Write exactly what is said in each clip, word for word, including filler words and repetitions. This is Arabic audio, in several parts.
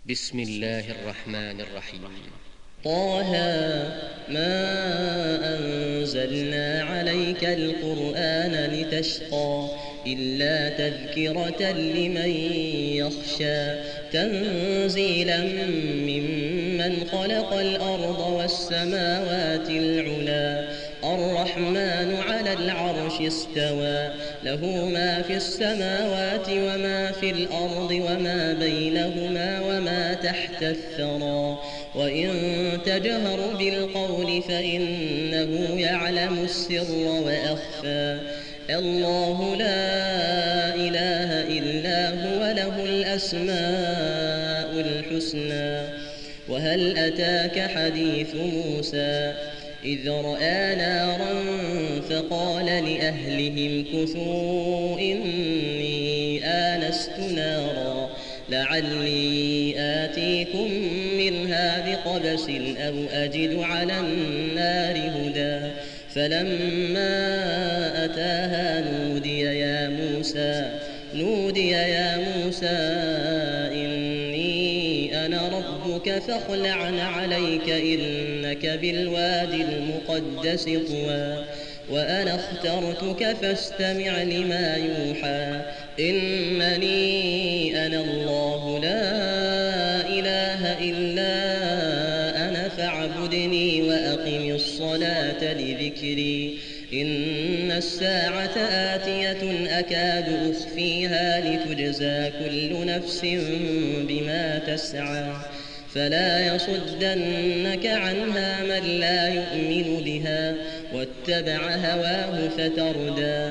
بسم الله الرحمن الرحيم. طه ما أنزلنا عليك القرآن لتشقى إلا تذكرة لمن يخشى تنزيلا ممن خلق الأرض والسماوات العلى الرحمن على العرش استوى له ما في السماوات وما في الأرض وما بينهما وما تحت الثرى وإن تجهر بالقول فإنه يعلم السر وأخفى الله لا إله إلا هو له الأسماء الحسنى. وهل أتاك حديث موسى إذ رأى نارا فقال لأهلهم كثوا إني آنست نارا لعلي آتيكم منها بقبس أو أجد على النار هدى فلما أتاها نودي يا موسى نودي يا موسى إني أنا ربك فاخلع عليك إنك بالوادي المقدس طوى وأنا اخترتك فاستمع لما يوحى إنني أنا الله لا إله إلا أنا فاعبدني وأقم الصلاة لذكري إن الساعة آتية أكاد أخفيها لتجزى كل نفس بما تسعى فلا يصدنك عنها من لا يؤمن بها واتبع هواه فتردى.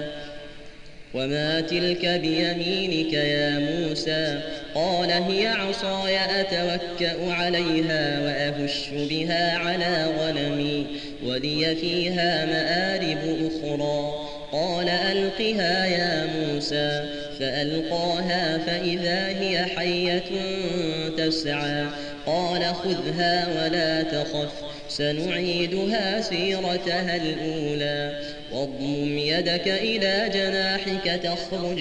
وما تلك بيمينك يا موسى قال هي عصاي أتوكأ عليها وأهش بها على غنمي ولي فيها مآرب أخرى قال ألقها يا موسى فألقاها فإذا هي حية تسعى قال خذها ولا تخف سنعيدها سيرتها الأولى واضمم يدك إلى جناحك تخرج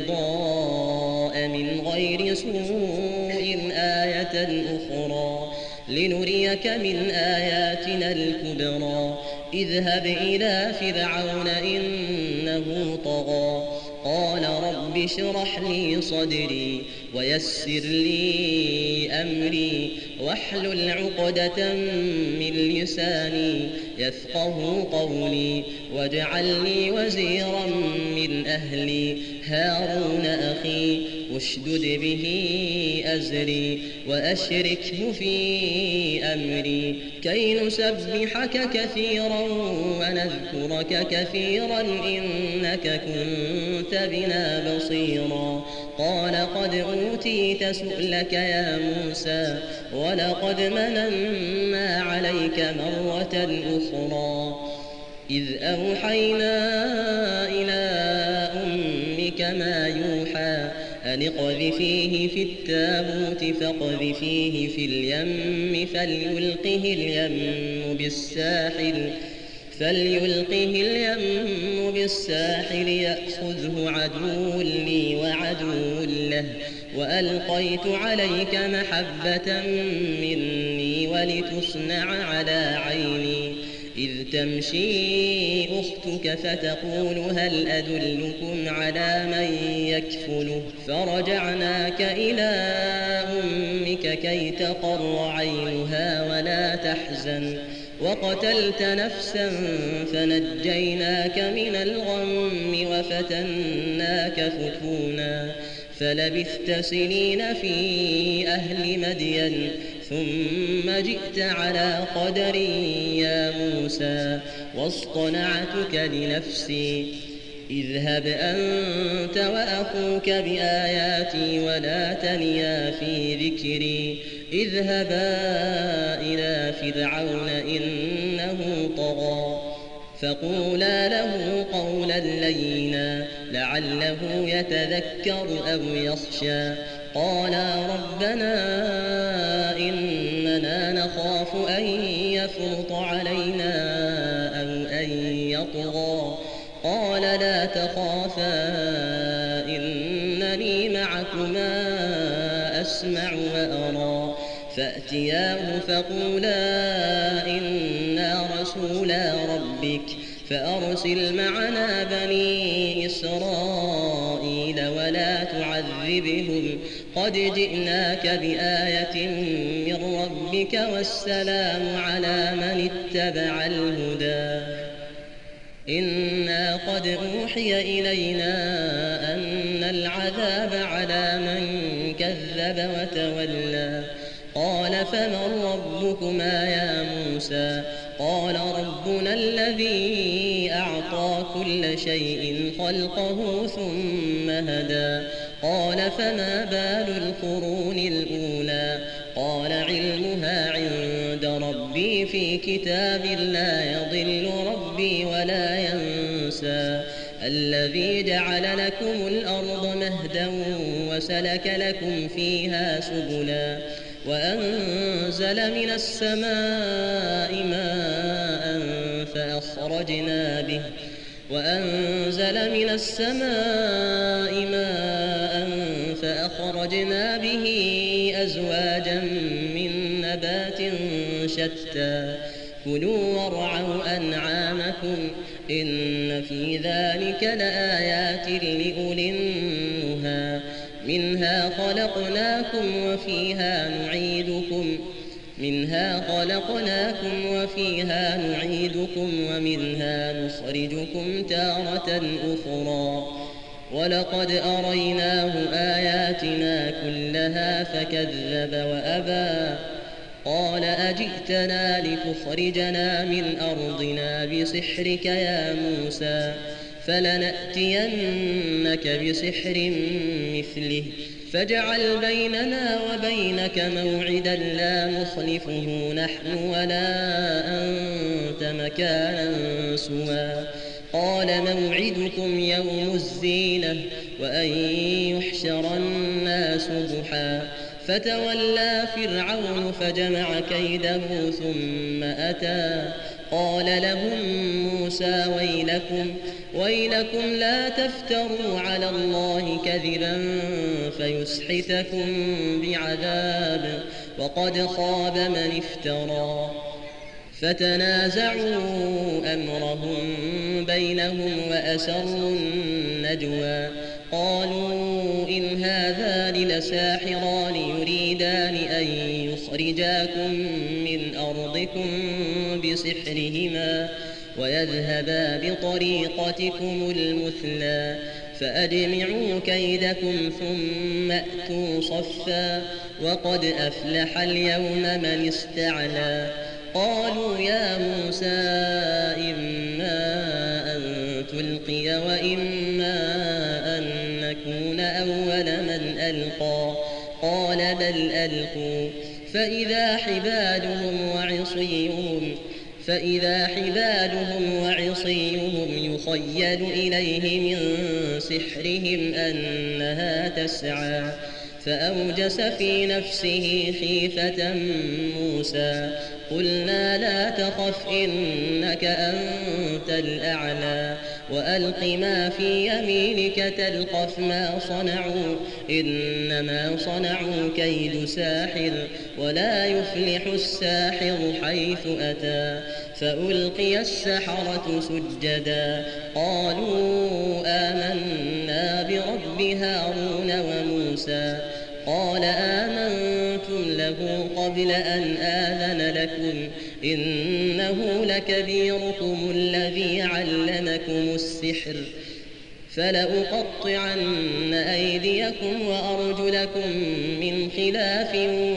بيضاء من غير سوء آية أخرى لنريك من آياتنا الكبرى اذهب إلى فرعون إنه طغى قال رب اشرح لي صدري ويسر لي أمري واحلل عقدة من لساني يفقه قولي واجعل لي وزيرا من أهلي هارون أخي اشدد به أزري وأشركه في أمري كي نسبحك كثيرا ونذكرك كثيرا إنك كنت بنا بصيرا قال قد أوتيت سؤلك يا موسى ولقد مننا عليك مرة أخرى إذ أوحينا إلى أمك ما يوحى أن اقذفيه في التابوت فاقذفيه في اليم فليلقه اليم بالساحل فليلقه اليم بالساحل يأخذه عدو لي وعدو له وألقيت عليك محبة مني ولتصنع على عيني إذ تمشي أختك فتقول هل أدلكم على من يكفله فرجعناك إلى أمك كي تقر عينها ولا تحزن وقتلت نفسا فنجيناك من الغم وفتناك فتونا فلبثت سنين في أهل مدين ثم جئت على قدر يا موسى واصطنعتك لنفسي اذهب أنت وأخوك بآياتي ولا تنيا في ذكري اذهبا إلى فرعون إنه طغى فقولا له قولا لينا لعله يتذكر أو يخشى قالا ربنا إننا نخاف أن يفرط علينا أو أن يطغى قال لا تخافا إنني معكما أسمع وأرى نارا فأتياه فقولا إنا رسولا ربك فأرسل معنا بني إسرائيل ولا تعذبهم قد جئناك بآية من ربك والسلام على من اتبع الهدى إنا قد أوحي إلينا أن العذاب على من كذب وتولى قال فمن ربكما يا موسى قال ربنا الذي أعطى كل شيء خلقه ثم هدى قال فما بال القرون الأولى قال علمها عند ربي في كتاب لا يضل ربي ولا ينسى الذي جعل لكم الأرض مهدا وسلك لكم فيها سبلا وأنزل من السماء ماء فأخرجنا به وأنزل من السماء ماء فأخرجنا به أزواجا من نبات شتى كلوا وارعوا أنعامكم إن في ذلك لآيات لأولي النهى منها خلقناكم وفيها نعيدكم منها خلقناكم وفيها نعيدكم ومنها نخرجكم تارة أخرى ولقد أريناه آياتنا كلها فكذب وأبى قال أجئتنا لتخرجنا من أرضنا بسحرك يا موسى فلنأتينك بسحر مثله فاجعل بيننا وبينك موعدا لا نخلفه نحن ولا أنت مكانا سوى قال موعدكم يوم الزينة وأن يحشر الناس ضحى فتولى فرعون فجمع كيده ثم أتى قال لهم موسى ويلكم ويلكم لا تفتروا على الله كذبا فيسحتكم بعذاب وقد خاب من افترى فتنازعوا أمرهم بينهم وأسروا النجوى قالوا إن هذان لساحران يريدان أن يخرجاكم من أرضكم بسحرهما ويذهبا بطريقتكم المثلى فأجمعوا كيدكم ثم أتوا صفا وقد أفلح اليوم من استعلى قالوا يا موسى إما أن تلقي وإما أن نكون أول من ألقى قال بل ألقوا فإذا حبالهم وعصيهم فإذا حبالهم وعصيهم يخيل إليه من سحرهم أنها تسعى فأوجس في نفسه خيفة موسى قلنا لا تخف إنك أنت الأعلى وألق ما في يمينك تلقف ما صنعوا إنما صنعوا كيد ساحر ولا يفلح الساحر حيث أتى فألقي السحرة سجدا قالوا آمنا برب هارون وموسى قال آمنتم له قبل أن آذن لكم إنه لكبيركم الذي علمكم السحر فلأقطعن أيديكم وأرجلكم من خلاف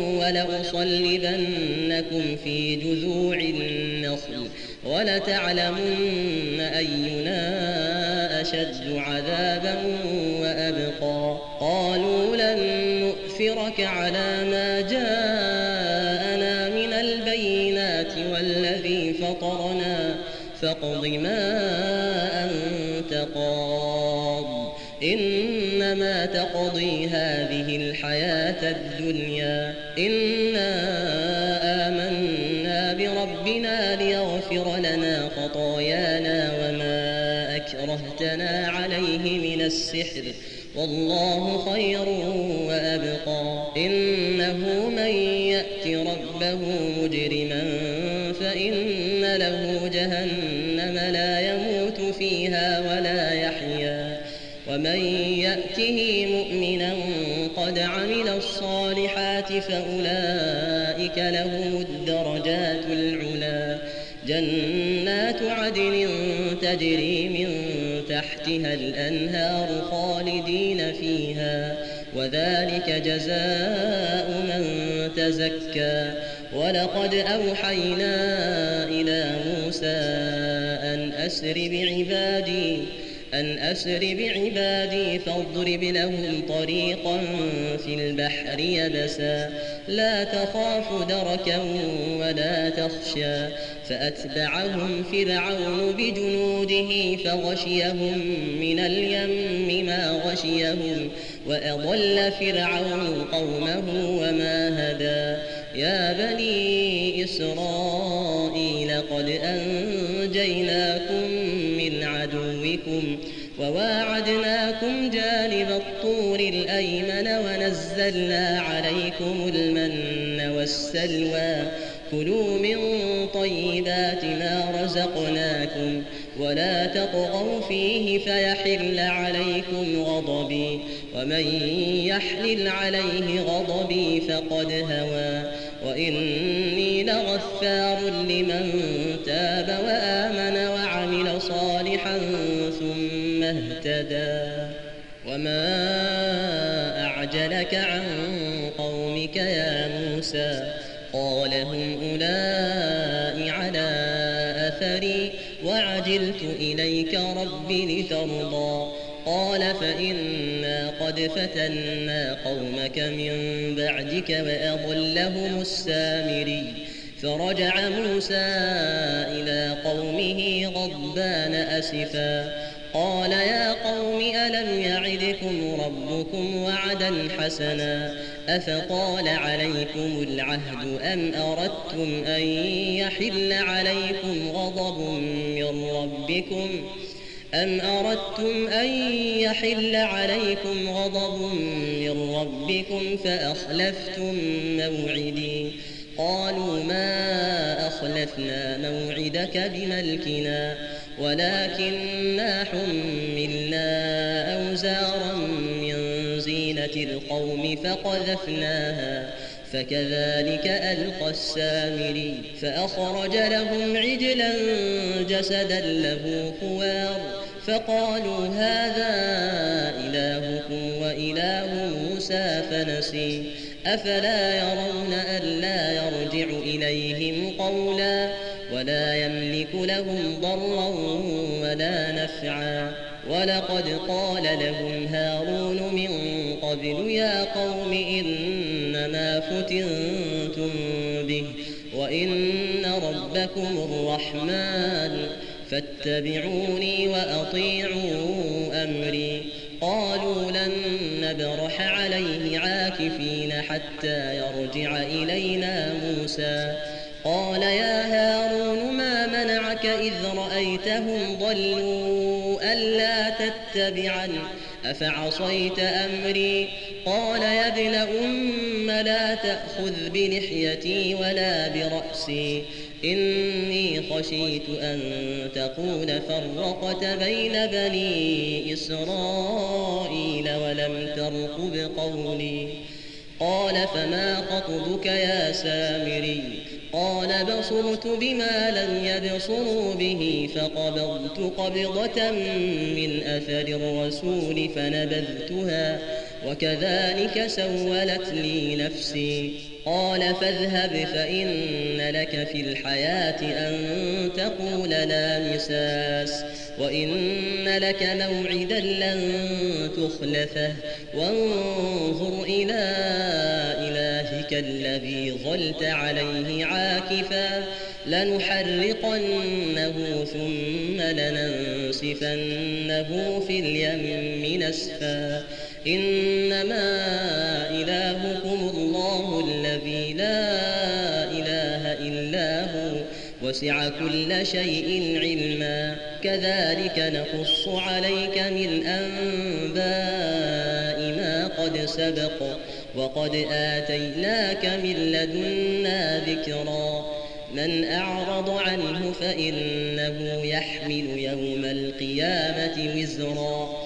ولأصلبنكم في جذوع النخل ولتعلمن أينا أشد عذابا وأبقى قالوا لن نؤثرك على ما جاءنا من البينات والذي فطرنا فاقض ما أنت قاض إنما تقضي هذه الحياة الدنيا إنا آمنا بربنا ليغفر لنا خطايانا وما أكرهتنا عليه من السحر والله خير وأبقى إنه من يأت ربه مجرما فإن له جهنم لا يموت فيها ولا يحيا ومن يأته مؤمنا قد عمل الصالحات فأولئك لهم الدرجات العلى جنات عدن تجري من تحتها الأنهار خالدين فيها وذلك جزاء من تزكى ولقد أوحينا إلى موسى أن أسر بعبادي أن أسر بعبادي فاضرب لهم طريقا في البحر يبسا لا تخاف دركا ولا تخشى فأتبعهم فرعون بجنوده فغشيهم من اليم ما غشيهم وأضل فرعون قومه وما هدى يا بني إسرائيل قد أنجيناكم من عدوكم وواعدناكم جانب الطور الأيمن ونزلنا عليكم المن والسلوى كلوا من طيبات ما رزقناكم ولا تطغوا فيه فيحل عليكم غضبي ومن يحلل عليه غضبي فقد هوى وإني لغفار لمن تاب وآمن وعمل صالحا ثم اهتدى وما أعجلك عن قومك يا موسى قال هم أولئك على أثري وعجلت إليك رب لترضى قال فإنا قد فتنا قومك من بعدك وأضلهم السامري فرجع موسى إلى قومه غضبان أسفا قال يا قوم ألم يعدكم ربكم وعدا حسنا أفطال عليكم العهد أم أردتم أن يحل عليكم غضب من ربكم أم أردتم أن يحل عليكم غضب من ربكم فأخلفتم موعدي قالوا ما أخلفنا موعدك بملكنا ولكننا حملنا أوزارا من زينة القوم فقذفناها فكذلك ألقى السامري فأخرج لهم عجلا جسدا له خوار فقالوا هذا إلهكم وإله موسى فنسي أفلا يرون ألا يرجع إليهم قولا ولا يملك لهم ضرا ولا نفعا ولقد قال لهم هارون من قبل يا قوم إنما فتنتم به وإن ربكم الرحمن فاتبعوني وأطيعوا أمري قالوا لن نبرح عليه عاكفين حتى يرجع إلينا موسى قال يا هارون ما منعك إذ رأيتهم ضلوا ألا تتبعن أفعصيت أمري قال يا ابن أم لا تأخذ بلحيتي ولا برأسي إني خشيت أن تقول فرقت بين بني إسرائيل ولم ترقب قولي قال فما خطبك يا سامري قال بصرت بما لم يبصروا به فقبضت قبضة من أثر الرسول فنبذتها وكذلك سولت لي نفسي قال فاذهب فإن لك في الحياة أن تقول لا مساس وإن لك موعدا لن تخلفه وانظر إلى إلهك الذي ظلت عليه عاكفا لنحرقنه ثم لننسفنه في اليم نسفا إنما إلهكم الله الذي لا إله إلا هو وسع كل شيء علما كذلك نقص عليك من أنباء ما قد سبق وقد آتيناك من لدنا ذكرا من أعرض عنه فإنه يحمل يوم القيامة وزرا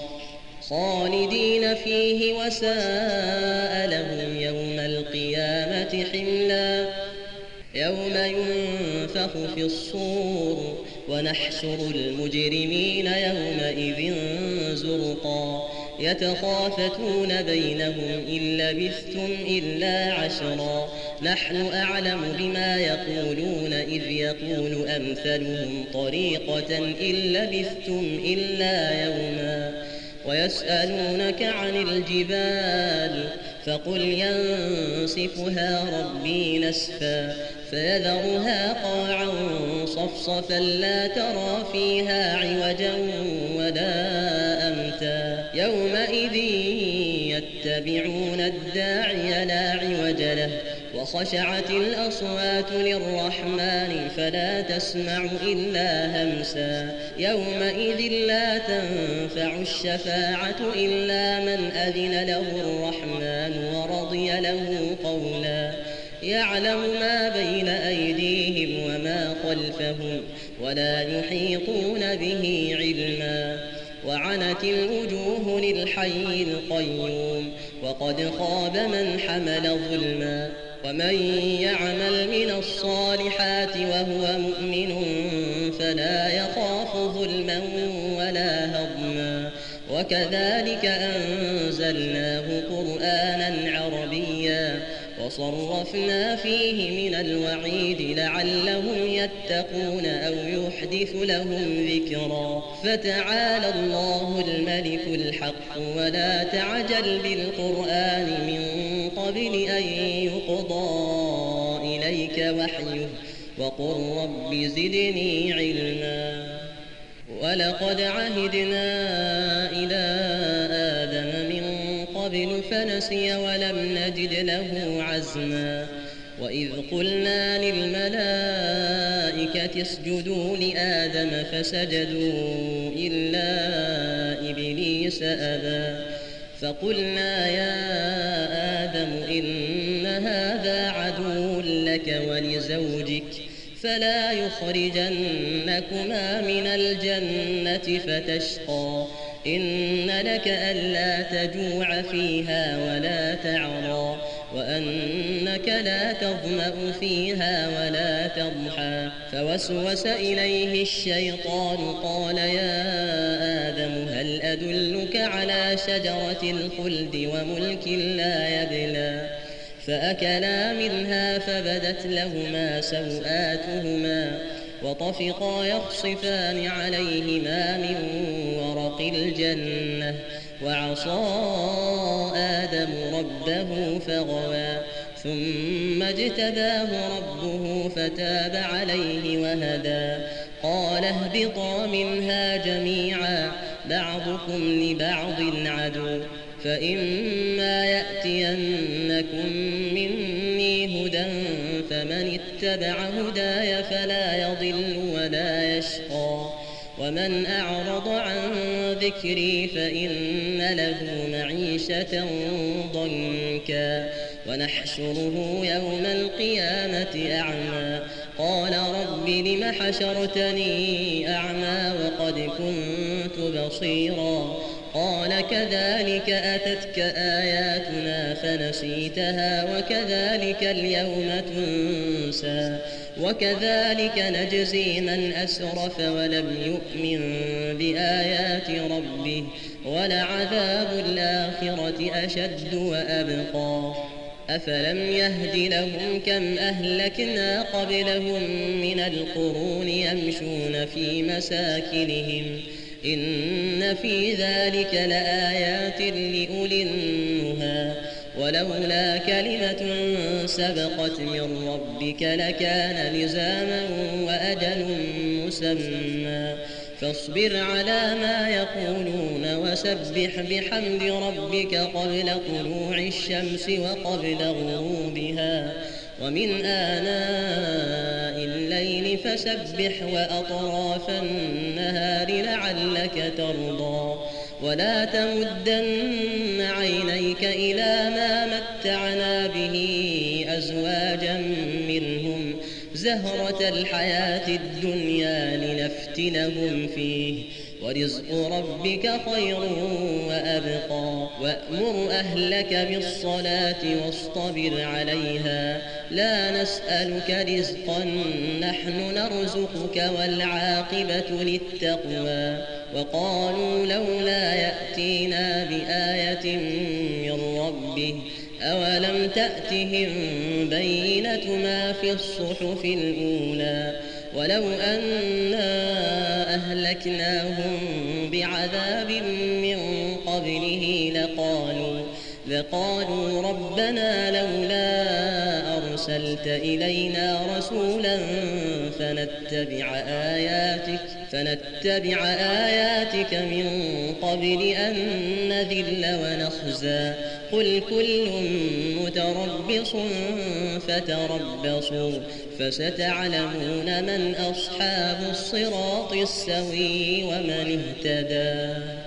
خالدين فيه وساء لهم يوم القيامة حملا يوم ينفخ في الصور ونحشر المجرمين يومئذ زرقا يتخافتون بينهم إن لبثتم إلا عشرا نحن أعلم بما يقولون إذ يقول أمثلهم طريقة إن لبثتم إلا يوما ويسألونك عن الجبال فقل ينسفها ربي نسفا فيذرها قاعا صفصفا لا ترى فيها عوجا ولا أمتا يومئذ يتبعون الداعي لا عوج له وخشعت الأصوات للرحمن فلا تسمع إلا همسا يومئذ لا تنفع الشفاعة إلا من أذن له الرحمن ورضي له قولا يعلم ما بين أيديهم وما خلفهم ولا يحيطون به علما وعنت الوجوه للحي القيوم وقد خاب من حمل ظلما ومن يعمل من الصالحات وهو مؤمن فلا يخاف ظلما ولا هضما وكذلك أنزلناه قرآنا عربيا وصرفنا فيه من الوعيد لعلهم يتقون أو يحدث لهم ذكرا فتعالى الله الملك الحق ولا تعجل بالقرآن من قبل أن يقضى إليك وحيه وقل رب زدني علما ولقد عهدنا إلى آدم من قبل فنسي ولم نجد له عزما وإذ قلنا للملائكة اسجدوا لآدم فسجدوا إلا إبليس أبى فقلنا يا آدم إن هذا عدو لك ولزوجك فلا يخرجنكما من الجنة فتشقى إن لك ألا تجوع فيها ولا تعرى وأنك لا تظمأ فيها ولا تضحى فوسوس إليه الشيطان قال يا آدم هل أدلك على شجرة الخلد وملك لا يبلى فأكلا منها فبدت لهما سوآتهما وطفقا يخصفان عليهما من ورق الجنة وعصى آدم ربه فغوى ثم اجتباه ربه فتاب عليه وهدى قال اهبطا منها جميعا بعضكم لبعض عدو فإما يأتينكم مني هدى فمن اتبع هداي فلا يضل ولا يشقى ومن أعرض عن ذكري فإن له معيشة ضنكا ونحشره يوم القيامة أعمى قال رب لم حشرتني أعمى وقد كنت بصيرا قال كذلك أتتك آياتنا فنسيتها وكذلك اليوم تنسى وكذلك نجزي من أسرف ولم يؤمن بآيات ربه ولعذاب الآخرة أشد وأبقى أفلم يهد لهم كم أهلكنا قبلهم من القرون يمشون في مساكنهم إن في ذلك لآيات لأولي النهى ولولا كلمة سبقت من ربك لكان لزاما وأجل مسمى فاصبر على ما يقولون وسبح بحمد ربك قبل طلوع الشمس وقبل غروبها ومن آناء الليل فسبح وأطراف النهار لعلك ترضى ولا تمدن عينيك إلى ما متعنا به أزواجا منهم زهرة الحياة الدنيا لنفتنهم فيه ورزق ربك خير وأبقى وأمر أهلك بالصلاة واصطبر عليها لا نسألك رزقا نحن نرزقك والعاقبة للتقوى وقالوا لولا يأتينا بآية من ربه أولم تأتهم بينة ما في الصحف الأولى ولو أنا أهلكناهم بعذاب من قبله لقالوا لقالوا ربنا لولا أرسلت إلينا رسولا فنتبع آياتك فنتبع آياتك من قبل أن نذل ونخزى قل كل متربص فتربصوا فستعلمون من أصحاب الصراط السوي ومن اهتدى.